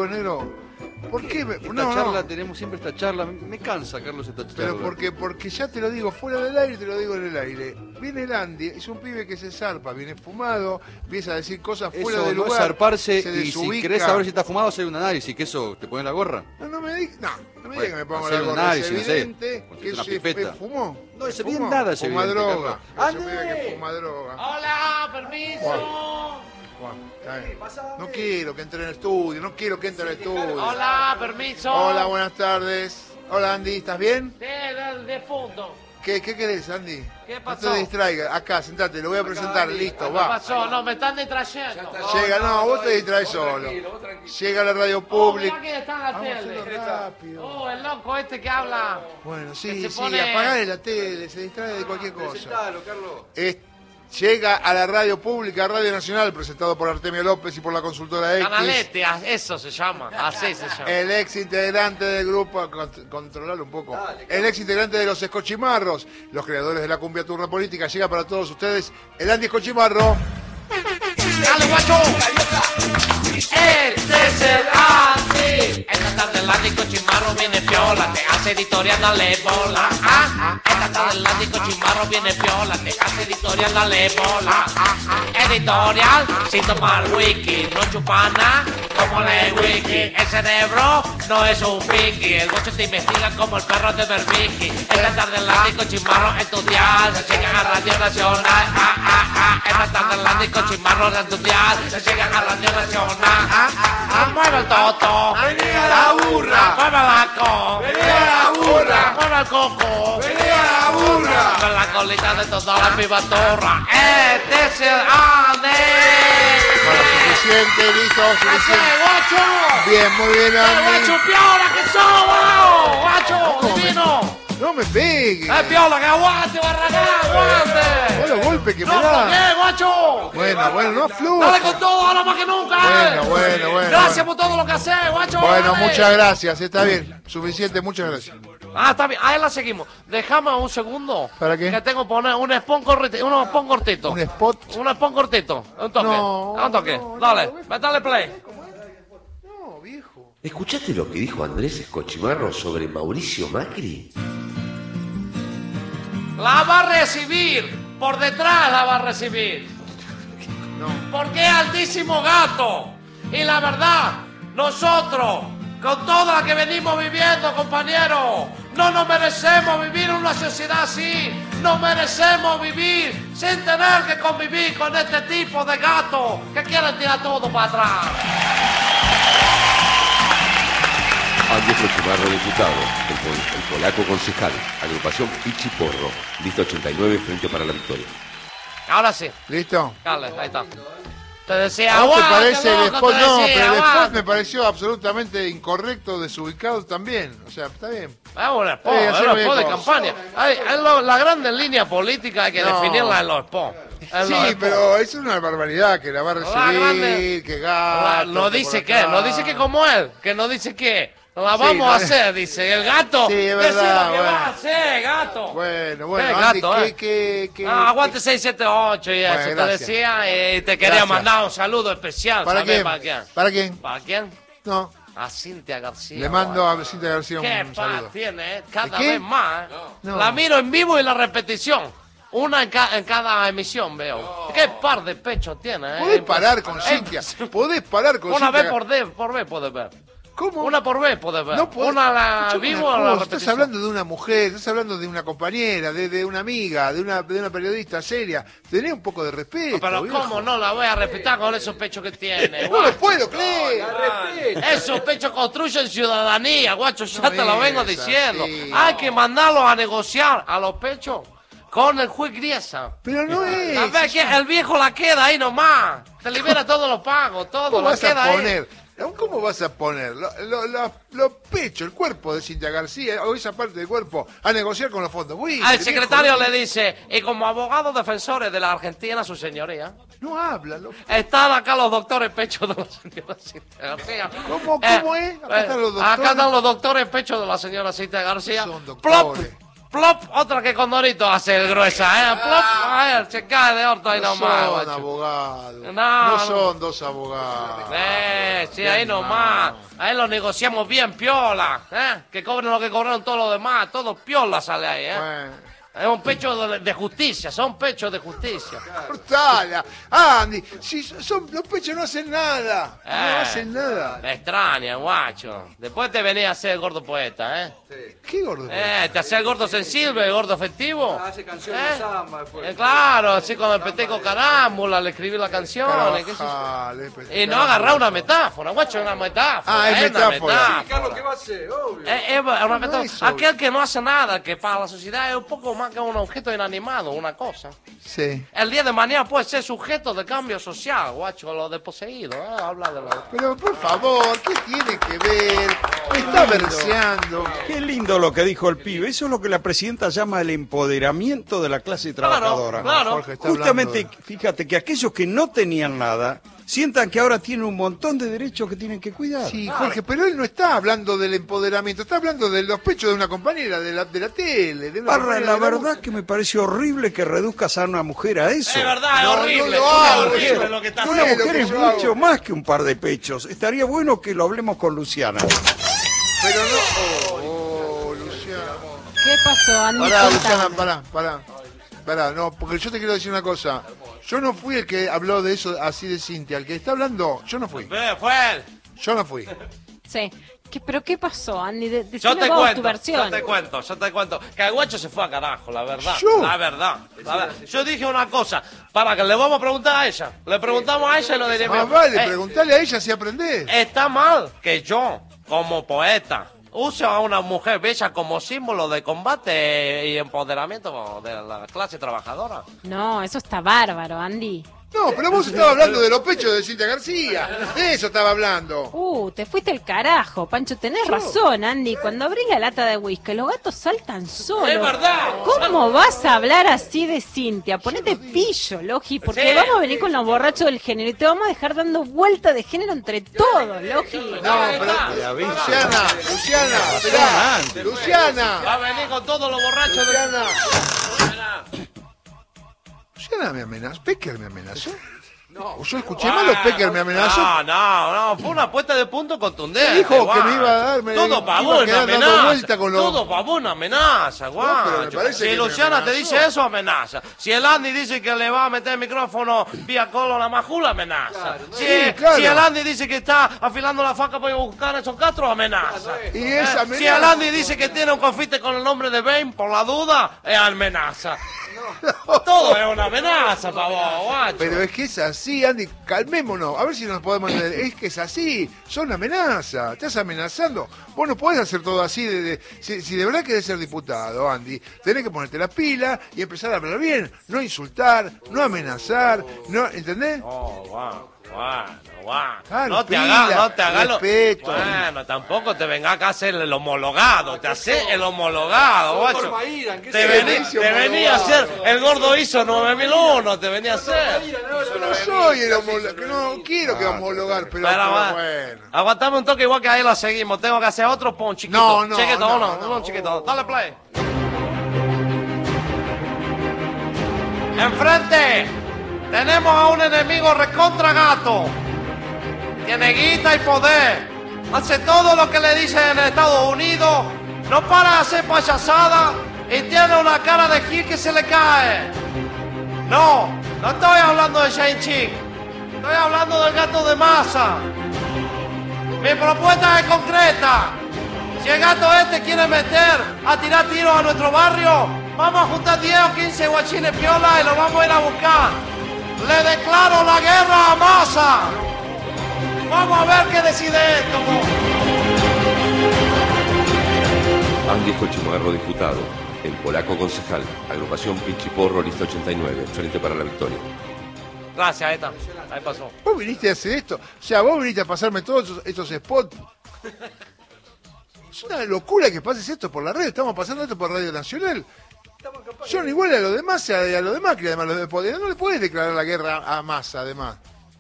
digo, negro? ¿Por qué? Tenemos siempre esta charla. Me cansa, Carlos, esta charla. Pero porque ya te lo digo fuera del aire, te lo digo en el aire. Viene el Andy, es un pibe que se zarpa, viene fumado, empieza a decir cosas fuera del lugar. Eso no es zarparse, se y desubica. si querés saber si está fumado, hacer un análisis. ¿Que eso te pones la gorra? No me digas que me pongo hacer la un gorra. análisis, Es evidente no sé, que una se pipeta. fumó. No es bien nada ese Fuma evidente, droga. Carlos. Es un pibe que fuma droga. Hola, permiso. Está bien. No quiero que entre en el estudio, no quiero que entre en el estudio. Hola, permiso. Hola, buenas tardes. Hola, Andy, ¿estás bien? Sí, del defunto. ¿Qué querés, Andy? ¿Qué No pasó? te distraigas. Acá, sentate, lo voy a presentar. Listo, ¿Qué va. pasó? No, me están distrayendo. Llega, no, vos te distraes solo. Llega a la radio pública. Mirá quién está en la Vamos a hacerlo tele. rápido. Oh, el loco este que habla. Bueno, Que sí, se sí, pone- apagale la tele, se distrae de cualquier cosa. Presentalo, Carlos. Llega a la radio pública, Radio Nacional, presentado por Artemio López y por la consultora X. Canalete, eso se llama. Así se llama. El ex integrante del grupo, controlalo un poco. El ex integrante de los Escochimarros, los creadores de la cumbia turna política, llega para todos ustedes el Andy Escochimarro. ¡Dale, guacho! Este es el Andy. Esta tarde el Andy Cochimarro viene piola, te hace editorial, dale bola. Esta tarde el Andy Cochimarro viene piola, te hace editorial, dale bola. Editorial, sin tomar wiki, no chupana, como lee wiki. El cerebro no es un wiki, el gocho te investiga como el perro de Berbiki. Esta tarde el Andy Cochimarro estudiar, se llega a Radio Nacional. Esta tarde el Andy Cochimarro de estudiar, se llega a Radio Nacional. Mueve el toto, Venía la burra, mueve la co, venía la burra, mueve el coco, venía la burra. mueve la colita de toda la pibatorra. Este es el Andy. Bueno, suficiente, listo, ¡Hace, suficiente. guacho! Bien, muy bien, ¡Qué Andy. guacho piola que sos, wow! ¡Guacho, ¿Cómo divino! No me pegues. Piola, que aguante, barragán, aguante! Bueno, golpe que me ¡No, ¿por da. qué, guacho? Bueno, no afluja. ¡Dale con todo, ahora más que nunca! Bueno. Gracias por todo lo que haces, guacho. Bueno, dale. muchas gracias, está bien. Suficiente, muchas gracias. Está bien, ahí la seguimos. Déjame un segundo. ¿Para qué? Que tengo que poner un spawn cortito. Un spawn cortito. Un spot. Un spawn cortito. Un toque. No, Un toque. no, Dale, no, métale play. No, viejo. ¿Escuchaste lo que dijo Andrés Escochimarro sobre Mauricio Macri? La va a recibir. Por detrás la va a recibir. No. Porque es altísimo gato. Y la verdad, nosotros, con toda la que venimos viviendo, compañeros, no nos merecemos vivir en una sociedad así. No merecemos vivir sin tener que convivir con este tipo de gatos que quieren tirar todo para atrás. Andrés Escochimarro, diputado, el polaco concejal, agrupación Pichi Porro, lista 89, Frente para la Victoria. Ahora sí, ¿Listo? dale, ahí está. Te decía, ¿A vos te aguante, parece el loco, spot? te No, decía, pero el spot aguante. me pareció absolutamente incorrecto, desubicado también. O sea, está bien. Es un spot, hacer es un spot de bien campaña. La grande línea política hay que No. definirla en los spots. En Sí, los spots. pero es una barbaridad que la va a recibir, grande. que gato. No dice por qué, acá. no dice que como él, que no dice qué. La Sí, vamos no a es- hacer, dice el gato. Sí, es Decí verdad, lo que bueno. va a hacer, gato. Bueno, Gato, Andy, ¿qué? Aguante 678 y eso, Bueno, te gracias. decía, y te quería Gracias. mandar un saludo especial. ¿Para ¿Sabes quién? para quién? ¿Para quién? ¿Para quién? No, A Cintia García. le mando guau. a Cintia García Qué un paz saludo. tiene, cada ¿De qué? vez más. No. La miro en vivo y la repetición. Una en cada emisión veo. Qué par de pechos tiene, Podés parar con Cintia, podés parar con Una Cintia. vez por vez podés ver. ¿Cómo? Una por vez podés ver. No podés- Una la Escuchame vivo una o la cosa, repetición. estás hablando de una mujer, estás hablando de una compañera, de una amiga, de una periodista seria. Tenés un poco de respeto. Pero viejo. cómo no la voy a respetar con esos pechos que tiene. No guacho. lo puedo creer. Esos pechos construyen ciudadanía, guacho, ya No te lo vengo es diciendo. así. Hay que mandarlos a negociar a los pechos con el juez Griesa. Pero no es. A ver, que el viejo la queda ahí nomás. Te libera todos los pagos, todo, ¿Cómo la vas queda a ahí. poner? ¿Cómo vas a poner los pechos, el cuerpo de Cintia García o esa parte del cuerpo a negociar con los fondos? Uy, Al viejo, secretario no- le dice, y como abogados defensores de la Argentina, su señoría, No habla, loco. están acá los doctores pechos de la señora Cintia García. ¿Cómo es? Acá están los doctores. Acá están los doctores pechos de la señora Cintia García. Son Plop. doctores. Plop, otra que Condorito hace el gruesa, Plop, a ver, se cae de orto ahí No nomás, son guacho. abogados. No. No son dos abogados. Sí, ahí nomás. Ahí lo negociamos bien, piola, que cobren lo que cobraron todos los demás, todo piola sale ahí, Bueno. Es un pecho de justicia, son pechos de justicia. Cortala. Andy, si los pechos no hacen nada. No hacen nada. Me extraña, guacho. Después te venía a hacer el gordo poeta, ¿Qué gordo? Te hacía el gordo sensible, el gordo afectivo. Hace canciones de samba después. Claro, así con el peteco carámbula, le escribí las canciones. qué sé yo. Carajale, Y no agarrar una metáfora, guacho, una metáfora. Es una metáfora. Sí, Carlos, ¿qué va a hacer? Obvio. Es una metáfora. eso. Aquel que no hace nada, que para la sociedad es un poco más que un objeto inanimado, una cosa. Sí. El día de mañana puede ser sujeto de cambio social, guacho, lo de poseído, habla de lo... Pero por favor, ¿qué tiene que ver? Me está verseando. Qué lindo lo que dijo el pibe. Eso es lo que la presidenta llama el empoderamiento de la clase trabajadora. Claro. Jorge está Justamente, hablando fíjate que aquellos que no tenían nada sientan que ahora tienen un montón de derechos que tienen que cuidar. Sí, Jorge, pero él no está hablando del empoderamiento, está hablando de los pechos de una compañera de la tele. De una Parra, compañera la de verdad que me parece horrible que reduzcas a una mujer a eso. Es verdad, es No, horrible. no lo hago, es horrible eso. lo que está No Una es lo mujer que es yo mucho hago. más que un par de pechos. Estaría bueno que lo hablemos con Luciana. Pero no. Luciana. ¿Qué pasó, Andy? Pará, Luciana, Contame. pará, no, porque yo te quiero decir una cosa. Yo no fui el que habló de eso así de Cintia. El que está hablando, yo no fui. Fue él. Yo no fui. Sí. ¿Pero qué pasó, Andy? Yo Decime te vos cuento, tu versión. yo te cuento. Que el guacho se fue a carajo, la verdad. ¿Yo? La verdad. Yo dije una cosa, para que le vamos a preguntar a ella. Le preguntamos a ella y lo diremos. Más vale, preguntale a ella si aprendés. Está mal que yo, como poeta, use a una mujer bella como símbolo de combate y empoderamiento de la clase trabajadora. No, eso está bárbaro, Andy. No, pero vos estabas hablando de los pechos de Cintia García. De eso estaba hablando. Te fuiste al carajo, Pancho. Tenés razón, Andy. Cuando abrís la lata de whisky, los gatos saltan solos. Es verdad. ¿Cómo vas a hablar así de Cintia? Ponete pillo, Logi, porque Sí. vamos a venir con los borrachos del género y te vamos a dejar dando vuelta de género entre todos, Logi. No, pero Luciana, esperá. Va Luciana, a venir con todos los borrachos de... Luciana. Luciana me amenazó. Pecker me amenazó. No, yo escuché mal o Pecker me amenazó. No, fue una apuesta de punto contundente. Me dijo que guacho. me iba a dar, me Todo iba para a vos una quedar dando amenaza. vuelta con los- Todo para vos una amenaza, pero me guacho. parece Si que me Luciana te amenazó. dice eso, amenaza. Si el Andy dice que le va a meter el micrófono vía colo a la majula, amenaza. Si, claro. si el Andy dice que está afilando la faca para ir a buscar a esos Castro, amenaza. Y esa amenaza. Si el Andy dice que tiene un confite con el nombre de Ben, por la duda, es amenaza. Todo es una amenaza para vos, guacho. Pero es que es así, Andy, calmémonos, a ver si nos podemos entender. Es que es así, son amenazas, estás amenazando. Vos no podés hacer todo así, si de verdad querés ser diputado, Andy, tenés que ponerte la pila y empezar a hablar bien, no insultar, no amenazar, no, ¿entendés? Oh, bueno. Claro, No te pila, hagas lo... respeto. Bueno, tampoco te vengas acá a hacer el homologado, te haces el homologado, guacho. Norma Irán, ¿qué Te se venía a hacer, el gordo hizo 9001, te venía a hacer. Yo no soy el homólogo, que no quiero que homologar, pero bueno. Aguantame un toque igual que ahí lo seguimos, tengo que hacer otro pon chiquito. No, Chiquito, no, uno, no. uno chiquito, dale play. Enfrente tenemos a un enemigo recontra gato. Tiene guita y poder. Hace todo lo que le dicen en Estados Unidos. No para de hacer payasada. Y tiene una cara de gil que se le cae. No estoy hablando de Shane Chick. Estoy hablando del gato de masa. Mi propuesta es concreta. Si el gato este quiere meter a tirar tiros a nuestro barrio, vamos a juntar 10 o 15 guachines piola y lo vamos a ir a buscar. Le declaro la guerra a Massa. Vamos a ver qué decide esto. Andy Escochimarro, diputado. El polaco concejal. Agrupación Pichiporro, lista 89. Frente para la Victoria. Gracias, ahí está. Ahí pasó. Vos viniste a hacer esto, o sea, vos viniste a pasarme todos estos spots. Es una locura que pases esto por la red, estamos pasando esto por Radio Nacional. Son iguales a los demás y a los demás, que además los de poder. No le puedes declarar la guerra a Massa, además.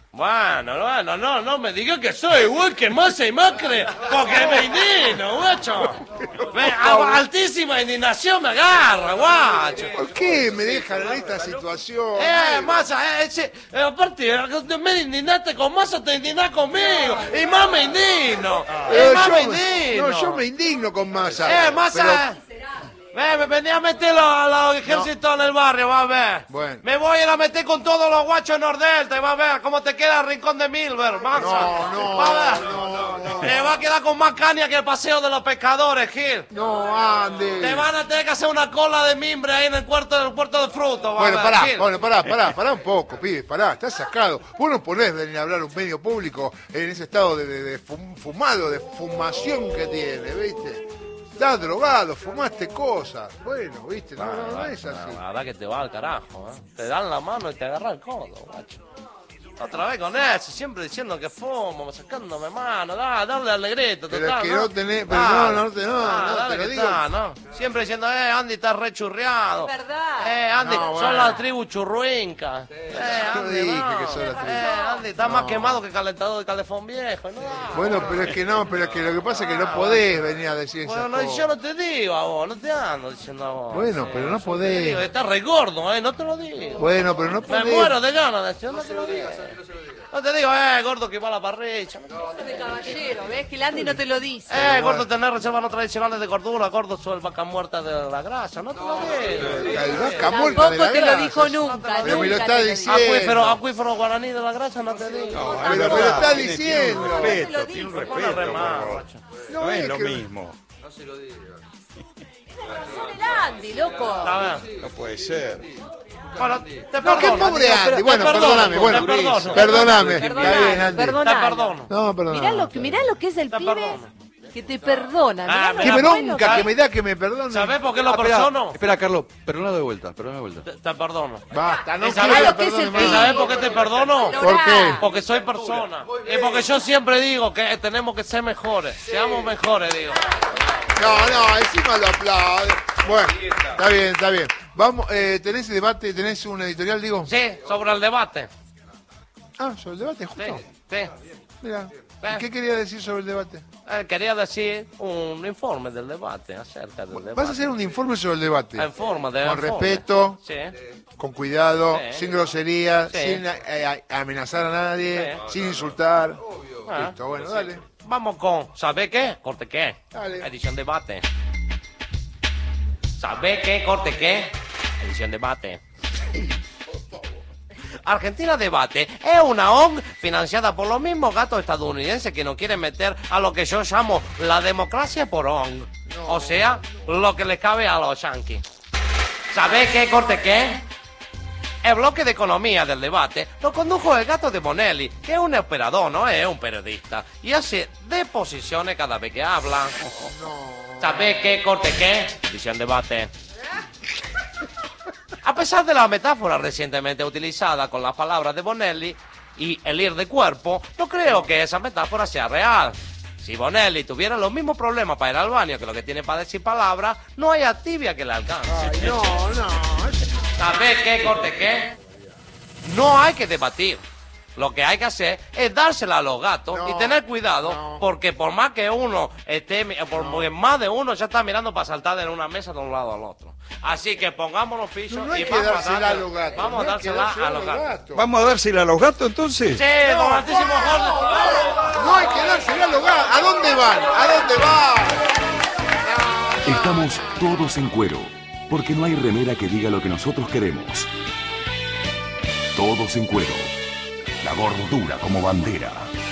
Bueno, no me digas que soy igual que Massa y Macri, porque me indigno, guacho. Altísima indignación me agarra, guacho. ¿Por qué me dejan en esta situación? Massa, aparte, me indignaste con Massa, te indignás conmigo. Y más me indigno. Yo me indigno con Massa. Massa. Venía a meterlo a los ejércitos en el barrio, va a ver. Bueno. Me voy a ir a meter con todos los guachos en Nordelta y va a ver cómo te queda el rincón de Milver, Massa. No. Te va a quedar con más caña que el paseo de los pescadores, Gil. No, Andy. Te van a tener que hacer una cola de mimbre ahí en el puerto de fruto, va Bueno, a ver, pará un poco, pibe, estás sacado. Vos no ponés venir a hablar a un medio público en ese estado de fumado, de fumación que tiene, ¿viste? Estás drogado, fumaste cosas. Bueno, ¿viste? No es así. La verdad que te va al carajo, ¿eh? Te dan la mano y te agarran el codo, guacho. Otra vez con eso, siempre diciendo que fumo, sacándome mano, dale alegrito, Pero total, es que ¿no? no tenés, pero Dale. te Dale lo que digo. está, ¿no? Siempre diciendo, Andy está rechurriado. Es verdad. Andy, No, son bueno. la tribu churruinca. Yo Andy, dije no. que son la tribu. Andy, está más quemado que calentador de calefón viejo, ¿no? Bueno, pero es que lo que pasa es que no podés venir a decir esas Bueno, cosas. yo no te digo a vos, no te ando diciendo a vos. Bueno, pero no Te digo, podés. estás re gordo, no te lo digo. Bueno, pero no Me podés. muero de ganas de decir, no te lo digo. No te digo, gordo que va a la parrilla. De caballero, ¿ves? Que el Andy no te lo dice. Gordo tener reservas no tradicionales de gordura, gordo soy el vaca muerta de la grasa, no te lo digo. El vaca muerta de Tampoco la te lo grasa. dijo nunca, Pero me lo nunca está te lo diciendo. Acuífero guaraní de la grasa, no te digo. Pero me lo está diciendo. Tiene un lo respeto, dice. tiene un Bueno, respeto. re mal, por- guacho. No es es lo que- mismo. El Andy, loco. A ver. No puede ser. Bueno, te No, qué perdono. pobre Andy. Bueno, Te perdóname. Bueno, te perdono. perdóname. Está bien, Perdonalo, Andy. Te perdonalo. perdono. No, perdóname. Mirá lo que es el Te pibe perdono. que te perdona. Mirá lo Qué Mirá, bueno bronca que- que me da que me perdone. ¿Sabés por qué lo espera, perdono? espera, Carlos, perdona de vuelta, perdona de vuelta. Te perdono. Basta, no ¿Y quiero sabés que lo que es perdone el más. ¿Y sabés por qué te perdono? ¿Por qué? Porque soy persona. Y porque yo siempre digo que tenemos que ser mejores. Seamos mejores, digo. No, encima lo aplaude. Bueno, está bien. Vamos, ¿tenés debate, tenés un editorial, digo? Sí, sobre el debate. Ah, sobre el debate, Sí, justo. sí. Mira, ¿y qué quería decir sobre el debate? Quería decir un informe del debate, acerca del debate. Vas a hacer un informe sobre el debate. En forma de Con informe. respeto, Sí. con cuidado, Sí. sin grosería, Sí. sin amenazar a nadie, Sí. sin insultar. Ah. Listo, bueno, dale. Vamos con, ¿sabe qué? Corte qué. Dale. Edición debate. ¿Sabe qué? Corte qué. Edición debate. Argentina Debate es una ONG financiada por los mismos gatos estadounidenses que no quieren meter a lo que yo llamo la democracia por ONG. O sea, lo que les cabe a los yanquis. ¿Sabe qué? Corte qué. El bloque de economía del debate lo condujo el gato de Bonelli, que es un operador, no es un periodista, y hace deposiciones cada vez que habla. ¿Sabe qué? Corte qué. Edición debate. A pesar de la metáfora recientemente utilizada con las palabras de Bonelli y el ir de cuerpo, no creo que esa metáfora sea real. Si Bonelli tuviera los mismos problemas para ir al baño que lo que tiene para decir palabras, no hay activia que le alcance. No. ¿Sabes qué, corte qué? No hay que debatir. Lo que hay que hacer es dársela a los gatos No, y tener cuidado, no. porque por más que uno esté, porque más de uno ya está mirando para saltar en una mesa de un lado al otro. Así que pongámonos pisos No hay y que vamos a dársela dársela a los gatos. Vamos a no hay que dársela a los gatos. ¿Vamos a dársela a los gatos entonces? Sí, don Altísimo Jorge. No hay que dársela a los gatos. ¿A dónde van? ¿A dónde van? Estamos todos en cuero, porque no hay remera que diga lo que nosotros queremos. Todos en cuero. La gordura como bandera.